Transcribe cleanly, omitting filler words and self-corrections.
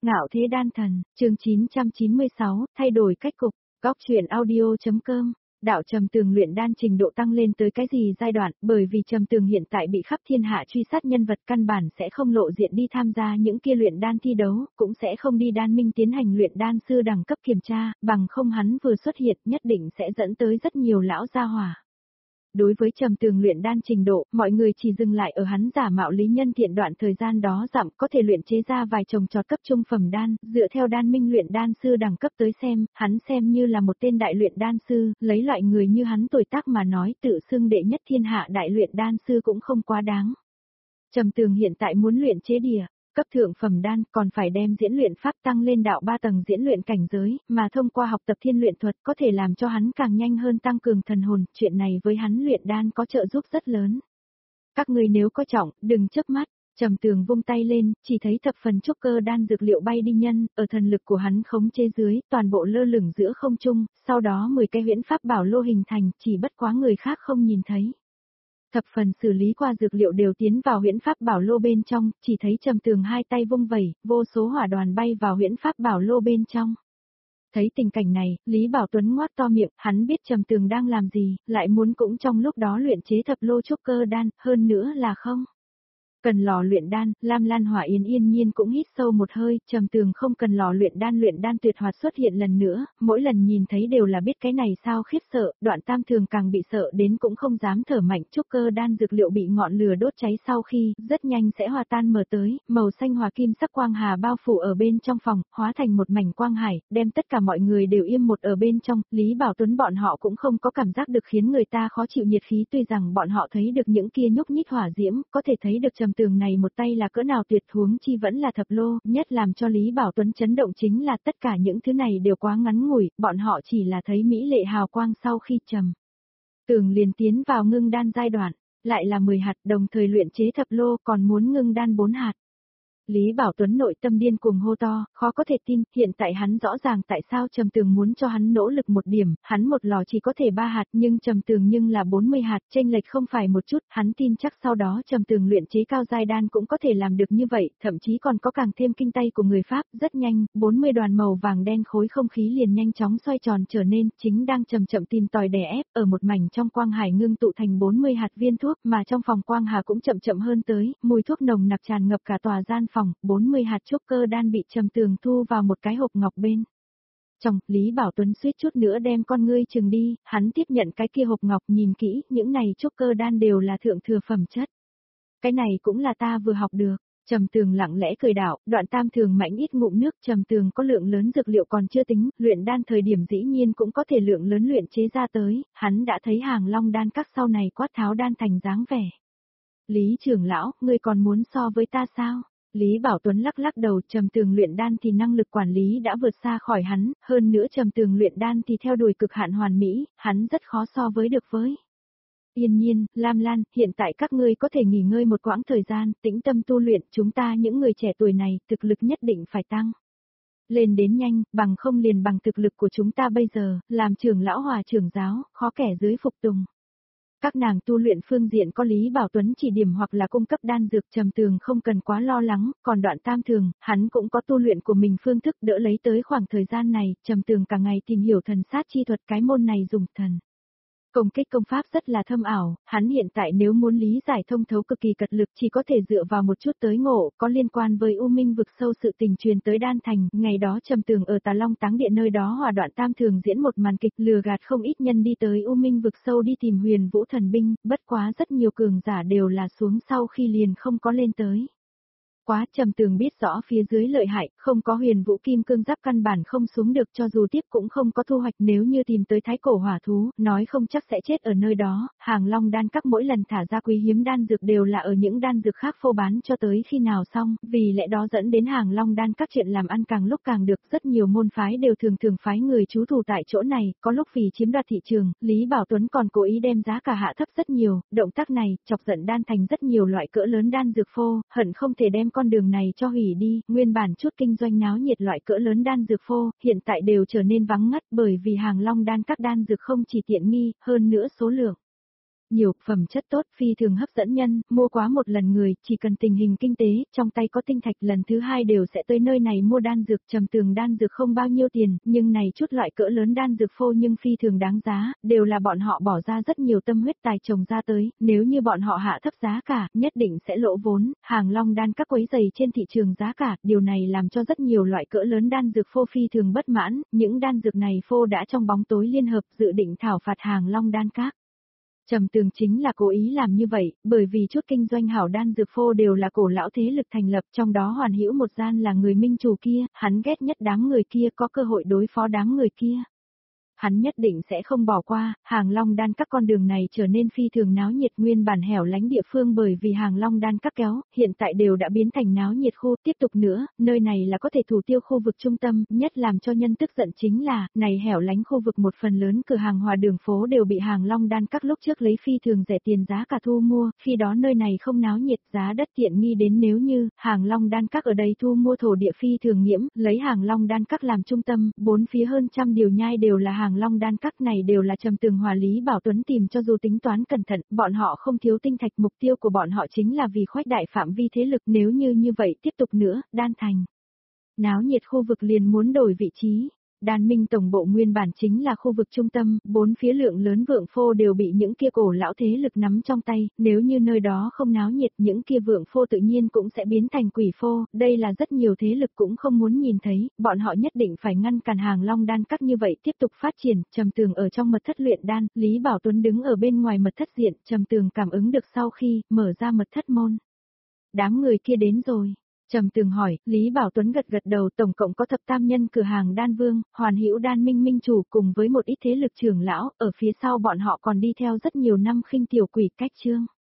Ngạo thế đan thần, chương 996, thay đổi cách cục, góc truyện audio.com. Đạo Trầm Tường luyện đan trình độ tăng lên tới cái gì giai đoạn, bởi vì Trầm Tường hiện tại bị khắp thiên hạ truy sát nhân vật căn bản sẽ không lộ diện đi tham gia những kia luyện đan thi đấu, cũng sẽ không đi đan minh tiến hành luyện đan sư đẳng cấp kiểm tra, bằng không hắn vừa xuất hiện nhất định sẽ dẫn tới rất nhiều lão gia hỏa. Đối với Trầm Tường luyện đan trình độ, mọi người chỉ dừng lại ở hắn giả mạo lý nhân thiện đoạn thời gian đó dặm có thể luyện chế ra vài chồng trọt cấp trung phẩm đan, dựa theo đan minh luyện đan sư đẳng cấp tới xem, hắn xem như là một tên đại luyện đan sư, lấy loại người như hắn tuổi tác mà nói tự xưng đệ nhất thiên hạ đại luyện đan sư cũng không quá đáng. Trầm Tường hiện tại muốn luyện chế đìa cấp thượng phẩm đan còn phải đem diễn luyện pháp tăng lên đạo 3 tầng diễn luyện cảnh giới, mà thông qua học tập thiên luyện thuật có thể làm cho hắn càng nhanh hơn tăng cường thần hồn, chuyện này với hắn luyện đan có trợ giúp rất lớn. Các ngươi nếu có trọng, đừng chớp mắt, Trầm Tường vung tay lên, chỉ thấy thập phần trúc cơ đan dược liệu bay đi nhân, ở thần lực của hắn khống chế dưới, toàn bộ lơ lửng giữa không trung, sau đó 10 cái huyễn pháp bảo lô hình thành, chỉ bất quá người khác không nhìn thấy. Thập phần xử lý qua dược liệu đều tiến vào huyễn pháp bảo lô bên trong, chỉ thấy Trầm Tường hai tay vung vẩy, vô số hỏa đoàn bay vào huyễn pháp bảo lô bên trong. Thấy tình cảnh này, Lý Bảo Tuấn ngoác to miệng, hắn biết Trầm Tường đang làm gì, lại muốn cũng trong lúc đó luyện chế thập lô trúc cơ đan, hơn nữa là không. Cần lò luyện đan, Lam Lan Hỏa yên nhiên cũng hít sâu một hơi, Trầm Tường không cần lò luyện đan tuyệt hoạt xuất hiện lần nữa, mỗi lần nhìn thấy đều là biết cái này sao khiếp sợ, Đoạn Tam Thường càng bị sợ đến cũng không dám thở mạnh, trúc cơ đan dược liệu bị ngọn lửa đốt cháy sau khi, rất nhanh sẽ hòa tan mở tới, màu xanh hòa kim sắc quang hà bao phủ ở bên trong phòng, hóa thành một mảnh quang hải, đem tất cả mọi người đều im một ở bên trong, Lý Bảo Tuấn bọn họ cũng không có cảm giác được khiến người ta khó chịu nhiệt khí, tuy rằng bọn họ thấy được những kia nhúc nhích hỏa diễm, có thể thấy được Trầm Tường này một tay là cỡ nào tuyệt, huống chi vẫn là thập lô, nhất làm cho Lý Bảo Tuấn chấn động chính là tất cả những thứ này đều quá ngắn ngủi, bọn họ chỉ là thấy mỹ lệ hào quang sau khi Trầm Tường liền tiến vào ngưng đan giai đoạn, lại là 10 hạt đồng thời luyện chế thập lô còn muốn ngưng đan 4 hạt. Lý Bảo Tuấn nội tâm điên cuồng hô to, khó có thể tin, hiện tại hắn rõ ràng tại sao Trầm Tường muốn cho hắn nỗ lực một điểm, hắn một lò chỉ có thể 3 hạt nhưng Trầm Tường nhưng là 40 hạt, chênh lệch không phải một chút, hắn tin chắc sau đó Trầm Tường luyện chế cao giai đan cũng có thể làm được như vậy, thậm chí còn có càng thêm kinh tay của người Pháp, rất nhanh, 40 đoàn màu vàng đen khối không khí liền nhanh chóng xoay tròn trở nên, chính đang chậm chậm tìm tòi đè ép, ở một mảnh trong quang hải ngưng tụ thành 40 hạt viên thuốc, mà trong phòng quang hà cũng chậm chậm hơn tới, mùi thuốc nồng nặc tràn ngập cả tòa gian phòng, 40 hạt trúc cơ đan bị Trầm Tường thu vào một cái hộp ngọc bên. Trong, Lý Bảo Tuấn suýt chút nữa đem con ngươi chừng đi, hắn tiếp nhận cái kia hộp ngọc nhìn kỹ, những này trúc cơ đan đều là thượng thừa phẩm chất. Cái này cũng là ta vừa học được. Trầm Tường lặng lẽ cười đạo, Đoạn Tam Thường mạnh ít ngụm nước, Trầm Tường có lượng lớn dược liệu còn chưa tính, luyện đan thời điểm dĩ nhiên cũng có thể lượng lớn luyện chế ra tới, hắn đã thấy Hàng Long đan các sau này quát tháo đan thành dáng vẻ. Lý trưởng lão, ngươi còn muốn so với ta sao? Lý Bảo Tuấn lắc lắc đầu, Trầm Tường luyện đan thì năng lực quản lý đã vượt xa khỏi hắn, hơn nữa Trầm Tường luyện đan thì theo đuổi cực hạn hoàn mỹ, hắn rất khó so với được với. Yên nhiên, Lam Lan, hiện tại các ngươi có thể nghỉ ngơi một quãng thời gian, tĩnh tâm tu luyện, chúng ta những người trẻ tuổi này, thực lực nhất định phải tăng lên đến nhanh, bằng không liền bằng thực lực của chúng ta bây giờ, làm trưởng lão hòa trưởng giáo, khó kẻ dưới phục tùng. Các nàng tu luyện phương diện có Lý Bảo Tuấn chỉ điểm hoặc là cung cấp đan dược, Trầm Tường không cần quá lo lắng, còn Đoạn Tam Thường, hắn cũng có tu luyện của mình phương thức đỡ lấy tới khoảng thời gian này, Trầm Tường cả ngày tìm hiểu thần sát chi thuật, cái môn này dùng thần công kích công pháp rất là thâm ảo, hắn hiện tại nếu muốn lý giải thông thấu cực kỳ cật lực chỉ có thể dựa vào một chút tới ngộ, có liên quan với U Minh vực sâu sự tình truyền tới Đan Thành, ngày đó Trầm Tường ở Tà Long Táng Điện nơi đó hòa Đoạn Tam Thường diễn một màn kịch lừa gạt không ít nhân đi tới U Minh vực sâu đi tìm Huyền Vũ thần binh, bất quá rất nhiều cường giả đều là xuống sau khi liền không có lên tới. Quá Trầm Tường biết rõ phía dưới lợi hại, không có Huyền Vũ kim cương giáp căn bản không xuống được, cho dù tiếp cũng không có thu hoạch, nếu như tìm tới thái cổ hỏa thú, nói không chắc sẽ chết ở nơi đó. Hàng Long đan các mỗi lần thả ra quý hiếm đan dược đều là ở những đan dược khác phô bán cho tới khi nào xong, vì lẽ đó dẫn đến Hàng Long đan các chuyện làm ăn càng lúc càng được, rất nhiều môn phái đều thường phái người trú thủ tại chỗ này, có lúc vì chiếm đoạt thị trường, Lý Bảo Tuấn còn cố ý đem giá cả hạ thấp rất nhiều, động tác này chọc giận Đan Thành rất nhiều loại cỡ lớn đan dược phô, hận không thể đem con đường này cho hủy đi, nguyên bản chút kinh doanh náo nhiệt loại cỡ lớn đan dược phô, hiện tại đều trở nên vắng ngắt bởi vì Hàng Long đan các đan dược không chỉ tiện nghi, hơn nữa số lượng Nhiều, phẩm chất tốt, phi thường hấp dẫn nhân, mua quá một lần người, chỉ cần tình hình kinh tế, trong tay có tinh thạch lần thứ hai đều sẽ tới nơi này mua đan dược. Trầm Tường đan dược không bao nhiêu tiền, nhưng này chút loại cỡ lớn đan dược phô nhưng phi thường đáng giá, đều là bọn họ bỏ ra rất nhiều tâm huyết tài trồng ra tới, nếu như bọn họ hạ thấp giá cả, nhất định sẽ lỗ vốn. Hàng Long đan các quấy giày trên thị trường giá cả, điều này làm cho rất nhiều loại cỡ lớn đan dược phô phi thường bất mãn, những đan dược này phô đã trong bóng tối liên hợp dự định thảo phạt Hàng Long đan các. Trầm Tường chính là cố ý làm như vậy, bởi vì chút kinh doanh hảo đan dược phô đều là cổ lão thế lực thành lập, trong đó Hoàn Hữu một gian là người minh chủ kia, hắn ghét nhất đám người kia, có cơ hội đối phó đám người kia. Hắn nhất định sẽ không bỏ qua, Hàng Long đan các con đường này trở nên phi thường náo nhiệt, nguyên bản hẻo lánh địa phương bởi vì Hàng Long đan các kéo, hiện tại đều đã biến thành náo nhiệt khu. Tiếp tục nữa, nơi này là có thể thủ tiêu khu vực trung tâm, nhất làm cho nhân tức giận chính là, này hẻo lánh khu vực một phần lớn cửa hàng hòa đường phố đều bị Hàng Long đan các lúc trước lấy phi thường rẻ tiền giá cả thu mua, khi đó nơi này không náo nhiệt, giá đất tiện nghi đến nếu như, Hàng Long đan các ở đây thu mua thổ địa phi thường nhiễm, lấy Hàng Long đan các làm trung tâm, bốn phía hơn trăm điều nhai đều là Hàng Long đan các, này đều là Trầm Tường hòa Lý Bảo Tuấn tìm cho dù tính toán cẩn thận, bọn họ không thiếu tinh thạch, mục tiêu của bọn họ chính là vì khuếch đại phạm vi thế lực, nếu như vậy tiếp tục nữa, đan thành náo nhiệt khu vực liền muốn đổi vị trí. Đan Minh tổng bộ nguyên bản chính là khu vực trung tâm, bốn phía lượng lớn vượng phô đều bị những kia cổ lão thế lực nắm trong tay, nếu như nơi đó không náo nhiệt những kia vượng phô tự nhiên cũng sẽ biến thành quỷ phô, đây là rất nhiều thế lực cũng không muốn nhìn thấy, bọn họ nhất định phải ngăn cản Hàng Long đan các như vậy tiếp tục phát triển. Trầm Tường ở trong mật thất luyện đan, Lý Bảo Tuấn đứng ở bên ngoài mật thất diện, Trầm Tường cảm ứng được sau khi mở ra mật thất môn. Đám người kia đến rồi. Trầm Tường hỏi, Lý Bảo Tuấn gật gật đầu, tổng cộng có thập tam nhân cửa hàng đan vương, Hoàn Hữu đan minh minh chủ cùng với một ít thế lực trưởng lão, ở phía sau bọn họ còn đi theo rất nhiều năm khinh tiểu quỷ cách trương.